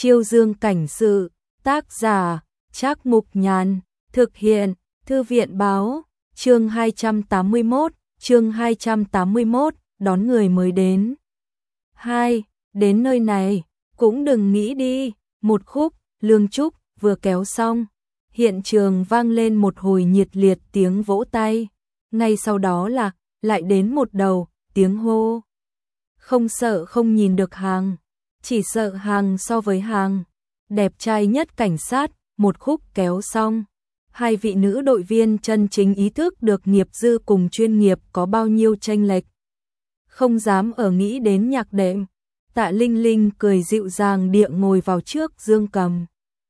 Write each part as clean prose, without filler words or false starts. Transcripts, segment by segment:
Chiêu Dương cảnh sự, tác giả, Trác Mục Nhàn, thực hiện, Thư viện báo, chương 281, đón người mới đến. 2. Đến nơi này, cũng đừng nghĩ đi, một khúc, Lương Trúc vừa kéo xong. Hiện trường vang lên một hồi nhiệt liệt tiếng vỗ tay, ngay sau đó là, lại đến một đầu, tiếng hô. Không sợ không nhìn được hàng, chỉ sợ hàng so với hàng. Đẹp trai nhất cảnh sát, một khúc kéo xong. Hai vị nữ đội viên chân chính ý thức được nghiệp dư cùng chuyên nghiệp có bao nhiêu chênh lệch. Không dám ở nghĩ đến nhạc đệm, Tạ Linh Linh cười dịu dàng địa ngồi vào trước Dương Cầm.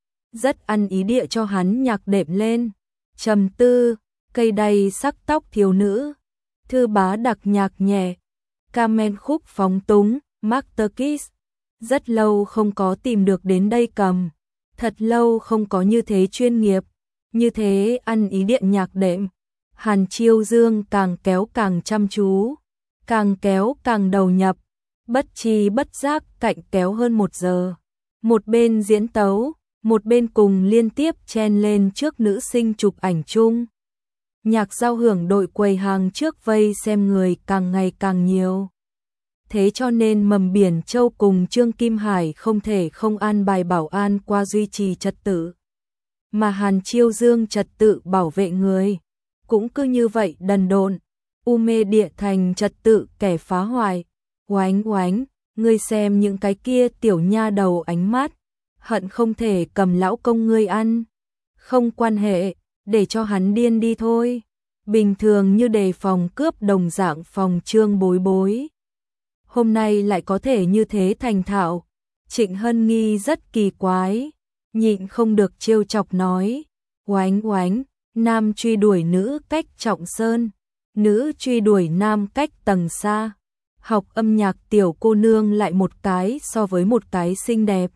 Rất ăn ý địa cho hắn nhạc đệm lên. Trầm tư, cây đay sắc tóc thiếu nữ. Thư bá đặc nhạc nhẹ. Carmen khúc phóng túng, Master Kiss. Rất lâu không có tìm được đến đây cầm. Thật lâu không có như thế chuyên nghiệp. Như thế ăn ý điện nhạc đệm. Hàn Chiêu Dương càng kéo càng chăm chú. Càng kéo càng đầu nhập. Bất chi bất giác cạnh kéo hơn 1 giờ. Một bên diễn tấu, một bên cùng liên tiếp chen lên trước nữ sinh chụp ảnh chung. Nhạc giao hưởng đội quầy hàng trước vây xem người càng ngày càng nhiều. Thế cho nên Mầm Biển Châu cùng Trương Kim Hải không thể không an bài bảo an qua duy trì trật tự. Mà Hàn Chiêu Dương trật tự bảo vệ người. Cũng cứ như vậy đần độn. U mê địa thành trật tự kẻ phá hoại. Oánh oánh, ngươi xem những cái kia tiểu nha đầu ánh mắt. Hận không thể cầm lão công ngươi ăn. Không quan hệ, để cho hắn điên đi thôi. Bình thường như đề phòng cướp đồng dạng phòng Trương Bối Bối. Hôm nay lại có thể như thế thành thạo. Trịnh Hân Nghi rất kỳ quái. Nhịn không được trêu chọc nói. Oánh oánh, nam truy đuổi nữ cách trọng sơn. Nữ truy đuổi nam cách tầng xa. Học âm nhạc tiểu cô nương lại một cái so với một cái xinh đẹp.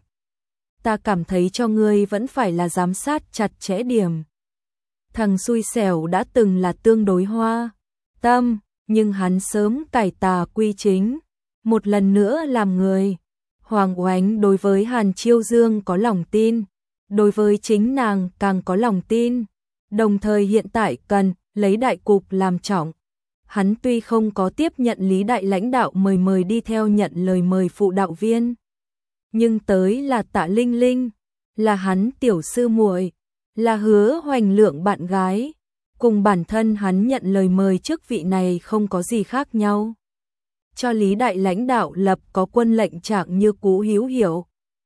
Ta cảm thấy cho ngươi vẫn phải là giám sát chặt chẽ điểm. Thằng xui xẻo đã từng là tương đối hoa tâm, nhưng hắn sớm cải tà quy chính, một lần nữa làm người. Hoàng Oánh đối với Hàn Chiêu Dương có lòng tin, đối với chính nàng càng có lòng tin, đồng thời hiện tại cần lấy đại cục làm trọng. Hắn tuy không có tiếp nhận Lý đại lãnh đạo mời đi theo nhận lời mời phụ đạo viên, nhưng tới là Tạ Linh Linh, là hắn tiểu sư muội, là Hứa Hoành Lượng bạn gái, cùng bản thân hắn nhận lời mời chức vị này không có gì khác nhau. Cho Lý đại lãnh đạo lập có quân lệnh trạng như cũ hữu hiệu.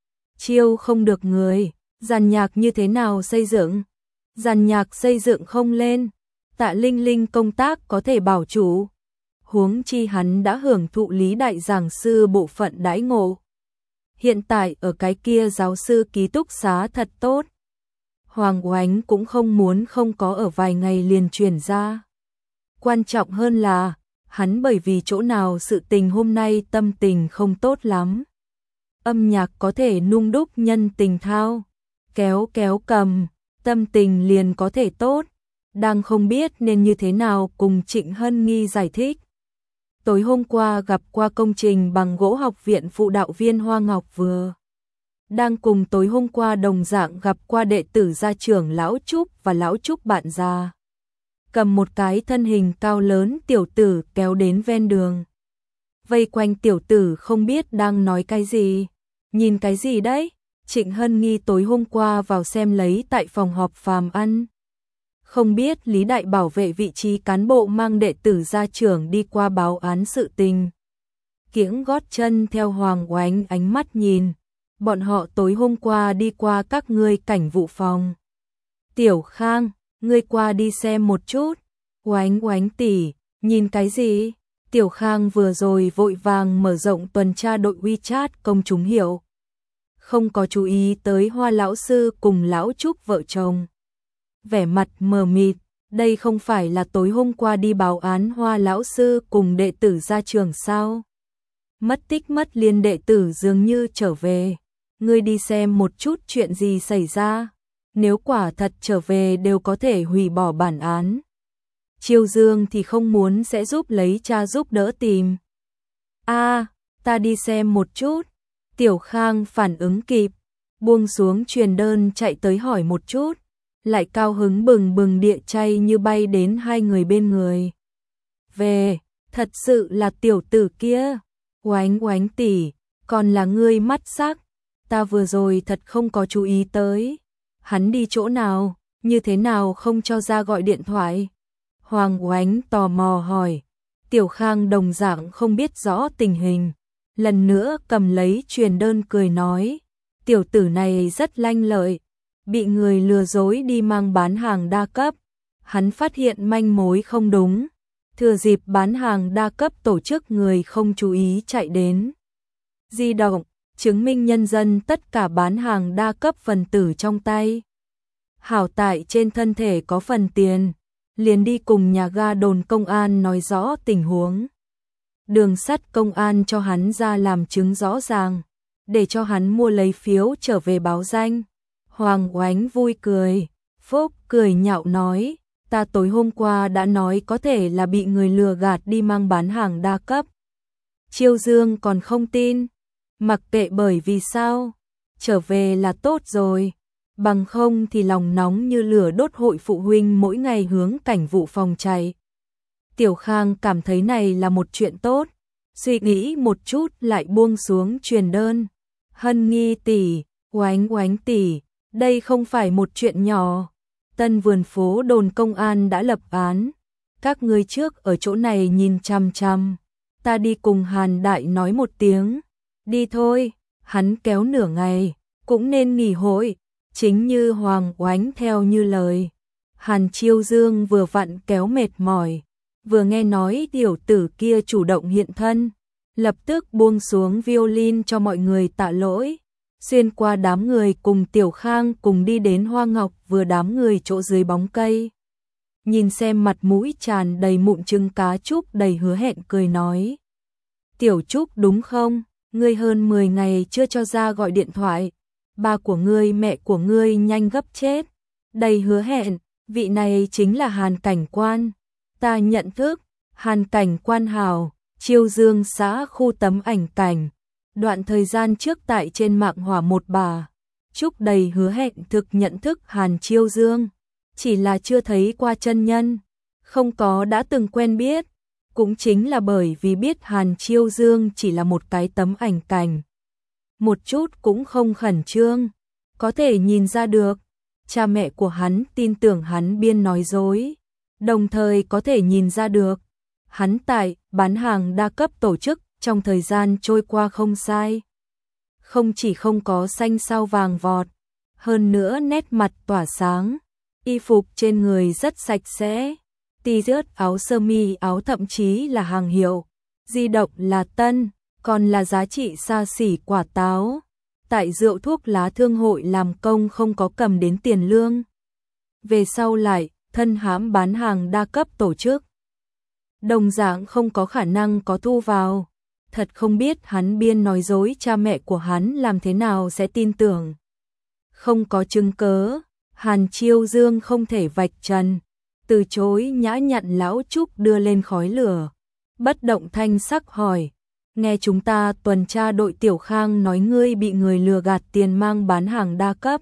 Chiêu không được người, dàn nhạc như thế nào xây dựng? Dàn nhạc xây dựng không lên, Tạ Linh Linh công tác có thể bảo chủ. Huống chi hắn đã hưởng thụ Lý đại giảng sư bộ phận đãi ngộ. Hiện tại ở cái kia giáo sư ký túc xá thật tốt. Hoàng Oánh cũng không muốn không có ở vài ngày liền chuyển ra. Quan trọng hơn là, hắn bởi vì chỗ nào sự tình hôm nay tâm tình không tốt lắm. Âm nhạc có thể nung đúc nhân tình thao. Kéo kéo cầm, tâm tình liền có thể tốt. Đang không biết nên như thế nào cùng Trịnh Hân Nghi giải thích. Tối hôm qua gặp qua công trình bằng gỗ học viện phụ đạo viên Hoa Ngọc vừa. Đang cùng tối hôm qua đồng dạng gặp qua đệ tử gia trưởng Lão Trúc và Lão Trúc bạn già. Cầm một cái thân hình cao lớn tiểu tử kéo đến ven đường. Vây quanh tiểu tử không biết đang nói cái gì. Nhìn cái gì đấy? Trịnh Hân Nghi tối hôm qua vào xem lấy tại phòng họp phàm ăn. Không biết Lý đại bảo vệ vị trí cán bộ mang đệ tử gia trưởng đi qua báo án sự tình. Kiễng gót chân theo Hoàng Oánh ánh mắt nhìn. Bọn họ tối hôm qua đi qua các ngươi cảnh vụ phòng. Tiểu Khang, ngươi qua đi xem một chút. Oánh Oánh tỷ, nhìn cái gì? Tiểu Khang vừa rồi vội vàng mở rộng tuần tra đội WeChat công chúng hiểu. Không có chú ý tới Hoa lão sư cùng Lão Trúc vợ chồng. Vẻ mặt mờ mịt, đây không phải là tối hôm qua đi báo án Hoa lão sư cùng đệ tử gia trưởng sao? Mất tích mất liên đệ tử dường như trở về. Ngươi đi xem một chút chuyện gì xảy ra. Nếu quả thật trở về đều có thể hủy bỏ bản án. Chiêu Dương thì không muốn sẽ giúp lấy cha giúp đỡ tìm. Ta đi xem một chút. Tiểu Khang phản ứng kịp, buông xuống truyền đơn chạy tới hỏi một chút, lại cao hứng bừng bừng địa chay như bay đến hai người bên người. Về, thật sự là tiểu tử kia, Oánh Oánh tỷ, còn là ngươi mắt sắc, ta vừa rồi thật không có chú ý tới. Hắn đi chỗ nào, như thế nào không cho ra gọi điện thoại? Hoàng Oánh tò mò hỏi. Tiểu Khang đồng dạng không biết rõ tình hình, lần nữa cầm lấy truyền đơn cười nói, tiểu tử này rất lanh lợi, bị người lừa dối đi mang bán hàng đa cấp. Hắn phát hiện manh mối không đúng, thừa dịp bán hàng đa cấp tổ chức người không chú ý chạy đến di động, chứng minh nhân dân tất cả bán hàng đa cấp phần tử trong tay. Hảo tại trên thân thể có phần tiền, liền đi cùng nhà ga đồn công an nói rõ tình huống. Đường sắt công an cho hắn ra làm chứng rõ ràng, để cho hắn mua lấy phiếu trở về báo danh. Hoàng Oánh vui cười, Phúc cười nhạo nói, ta tối hôm qua đã nói có thể là bị người lừa gạt đi mang bán hàng đa cấp. Chiêu Dương còn không tin, mặc kệ bởi vì sao, trở về là tốt rồi. Bằng không thì lòng nóng như lửa đốt hội phụ huynh mỗi ngày hướng cảnh vụ phòng chạy. Tiểu Khang cảm thấy này là một chuyện tốt, suy nghĩ một chút lại buông xuống truyền đơn. Hân Nghi tỷ, Oánh Oánh tỷ, đây không phải một chuyện nhỏ. Tân vườn phố đồn công an đã lập án, các ngươi trước ở chỗ này nhìn chằm chằm, ta đi cùng Hàn Đại nói một tiếng. Đi thôi, hắn kéo nửa ngày, cũng nên nghỉ hội. Chính như Hoàng Oánh theo như lời, Hàn Chiêu Dương vừa vặn kéo mệt mỏi, vừa nghe nói tiểu tử kia chủ động hiện thân, lập tức buông xuống violin cho mọi người tạ lỗi, xuyên qua đám người cùng Tiểu Khang cùng đi đến Hoa Ngọc vừa đám người chỗ dưới bóng cây. Nhìn xem mặt mũi tràn đầy mụn trứng cá Trúc đầy hứa hẹn cười nói, Tiểu Trúc đúng không, ngươi hơn 10 ngày chưa cho ra gọi điện thoại. Ba của ngươi mẹ của ngươi nhanh gấp chết. Đầy hứa hẹn, vị này chính là Hàn Cảnh Quan. Ta nhận thức, Hàn Cảnh Quan hào, Chiêu Dương xã khu tấm ảnh cảnh. Đoạn thời gian trước tại trên mạng hỏa một bà. Trúc đầy hứa hẹn thực nhận thức Hàn Chiêu Dương. Chỉ là chưa thấy qua chân nhân, không có đã từng quen biết. Cũng chính là bởi vì biết Hàn Chiêu Dương chỉ là một cái tấm ảnh cảnh. Một chút cũng không khẩn trương, có thể nhìn ra được, cha mẹ của hắn tin tưởng hắn biên nói dối, đồng thời có thể nhìn ra được, hắn tại bán hàng đa cấp tổ chức trong thời gian trôi qua không sai. Không chỉ không có xanh sao vàng vọt, hơn nữa nét mặt tỏa sáng, y phục trên người rất sạch sẽ, t-shirt áo sơ mi áo thậm chí là hàng hiệu, di động là tân. Còn là giá trị xa xỉ quả táo, tại rượu thuốc lá thương hội làm công không có cầm đến tiền lương. Về sau lại, thân hãm bán hàng đa cấp tổ chức. Đồng dạng không có khả năng có thu vào, thật không biết hắn biên nói dối cha mẹ của hắn làm thế nào sẽ tin tưởng. Không có chứng cớ, Hàn Chiêu Dương không thể vạch trần, từ chối nhã nhặn lão Trúc đưa lên khói lửa. Bất động thanh sắc hỏi, nghe chúng ta tuần tra đội Tiểu Khang nói ngươi bị người lừa gạt tiền mang bán hàng đa cấp.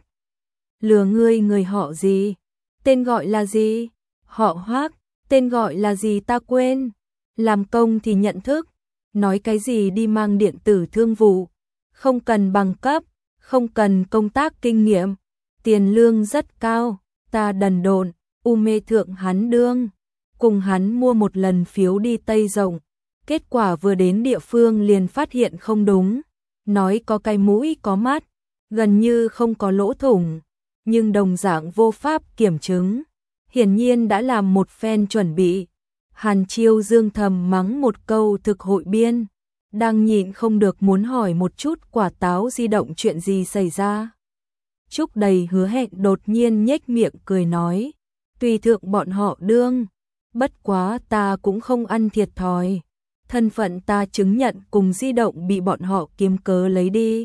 Lừa ngươi người họ gì? Tên gọi là gì? Họ Hoác, tên gọi là gì ta quên. Làm công thì nhận thức, nói cái gì đi mang điện tử thương vụ, không cần bằng cấp, không cần công tác kinh nghiệm, tiền lương rất cao, ta đần độn, mê thượng hắn đương, cùng hắn mua một lần phiếu đi Tây Rộng. Kết quả vừa đến địa phương liền phát hiện không đúng, nói có cái mũi có mắt, gần như không có lỗ thủng, nhưng đồng dạng vô pháp kiểm chứng, hiển nhiên đã làm một phen chuẩn bị. Hàn Chiêu Dương thầm mắng một câu thực hội biên, đang nhịn không được muốn hỏi một chút quả táo di động chuyện gì xảy ra. Trúc đầy hứa hẹn đột nhiên nhếch miệng cười nói, tùy thượng bọn họ đương, bất quá ta cũng không ăn thiệt thòi. Thân phận ta chứng nhận cùng di động bị bọn họ kiếm cớ lấy đi.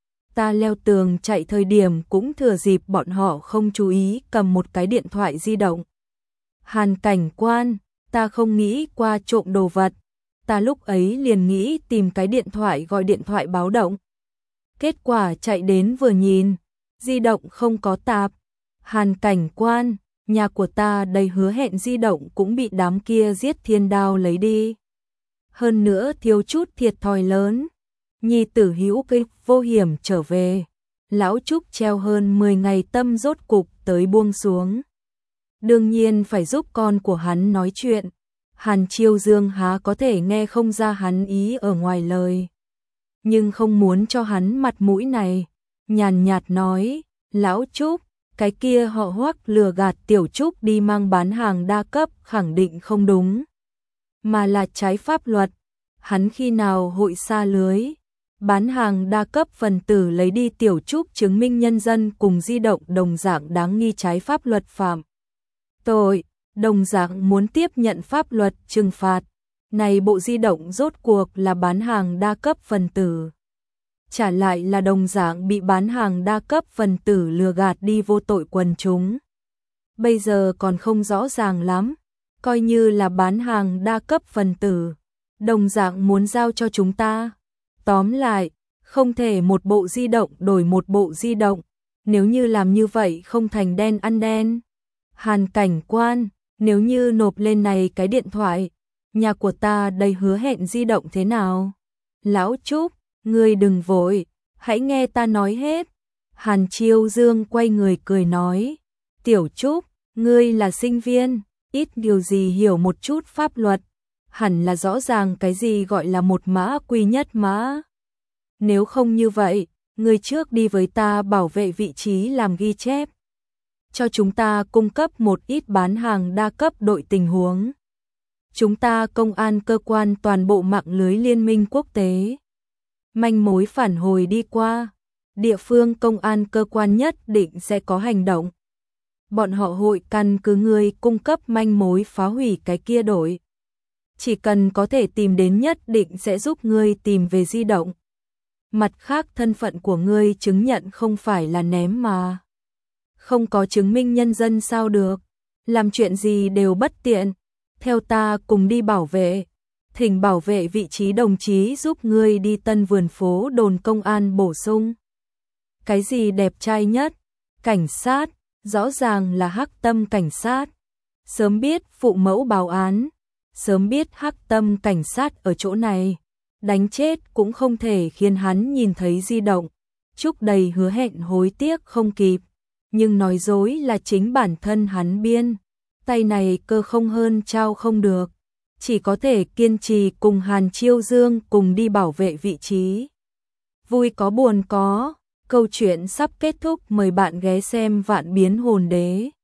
Ta leo tường chạy thời điểm cũng thừa dịp bọn họ không chú ý cầm một cái điện thoại di động. Hàn Cảnh Quan, ta không nghĩ qua trộm đồ vật. Ta lúc ấy liền nghĩ tìm cái điện thoại gọi điện thoại báo động. Kết quả chạy đến vừa nhìn, di động không có tạp. Hàn cảnh quan, nhà của ta đầy hứa hẹn di động cũng bị đám kia giết thiên đao lấy đi. Hơn nữa thiếu chút thiệt thòi lớn. Nhi tử hữu kích vô hiểm trở về. Lão Trúc treo hơn 10 ngày tâm rốt cục tới buông xuống. Đương nhiên phải giúp con của hắn nói chuyện. Hàn Chiêu Dương há có thể nghe không ra hắn ý ở ngoài lời. Nhưng không muốn cho hắn mặt mũi này. Nhàn nhạt nói, Lão Trúc, cái kia họ Hoắc lừa gạt Tiểu Trúc đi mang bán hàng đa cấp khẳng định không đúng. Mà là trái pháp luật. Hắn khi nào hội xa lưới. Bán hàng đa cấp phần tử lấy đi Tiểu Trúc chứng minh nhân dân cùng di động đồng dạng đáng nghi trái pháp luật phạm tội, đồng dạng muốn tiếp nhận pháp luật trừng phạt. Này bộ di động rốt cuộc là bán hàng đa cấp phần tử. Trả lại là đồng dạng bị bán hàng đa cấp phần tử lừa gạt đi vô tội quần chúng. Bây giờ còn không rõ ràng lắm, coi như là bán hàng đa cấp phần tử, đồng dạng muốn giao cho chúng ta. Tóm lại, không thể một bộ di động đổi một bộ di động, nếu như làm như vậy không thành đen ăn đen. Hàn cảnh quan, nếu như nộp lên này cái điện thoại, nhà của ta đầy hứa hẹn di động thế nào? Lão Trúc, ngươi đừng vội, hãy nghe ta nói hết. Hàn Chiêu Dương quay người cười nói, Tiểu Trúc, ngươi là sinh viên, ít điều gì hiểu một chút pháp luật, hẳn là rõ ràng cái gì gọi là một mã quy nhất mã. Nếu không như vậy, ngươi trước đi với ta bảo vệ vị trí làm ghi chép. Cho chúng ta cung cấp một ít bán hàng đa cấp đội tình huống. Chúng ta công an cơ quan toàn bộ mạng lưới liên minh quốc tế. Manh mối phản hồi đi qua, địa phương công an cơ quan nhất định sẽ có hành động. Bọn họ hội căn cứ ngươi cung cấp manh mối phá hủy cái kia đội. Chỉ cần có thể tìm đến nhất định sẽ giúp ngươi tìm về di động. Mặt khác thân phận của ngươi chứng nhận không phải là ném mà. Không có chứng minh nhân dân sao được, làm chuyện gì đều bất tiện. Theo ta cùng đi bảo vệ, thỉnh bảo vệ vị trí đồng chí giúp ngươi đi Tân Vườn phố đồn công an bổ sung. Cái gì đẹp trai nhất? Cảnh sát, rõ ràng là Hắc Tâm cảnh sát. Sớm biết phụ mẫu báo án, sớm biết Hắc Tâm cảnh sát ở chỗ này, đánh chết cũng không thể khiến hắn nhìn thấy di động. Trúc đầy hứa hẹn hối tiếc không kịp, nhưng nói dối là chính bản thân hắn biên. Tay này cơ không hơn trao không được, chỉ có thể kiên trì cùng Hàn Chiêu Dương cùng đi bảo vệ vị trí. Vui có buồn có, câu chuyện sắp kết thúc, mời bạn ghé xem Vạn Biến Hồn Đế.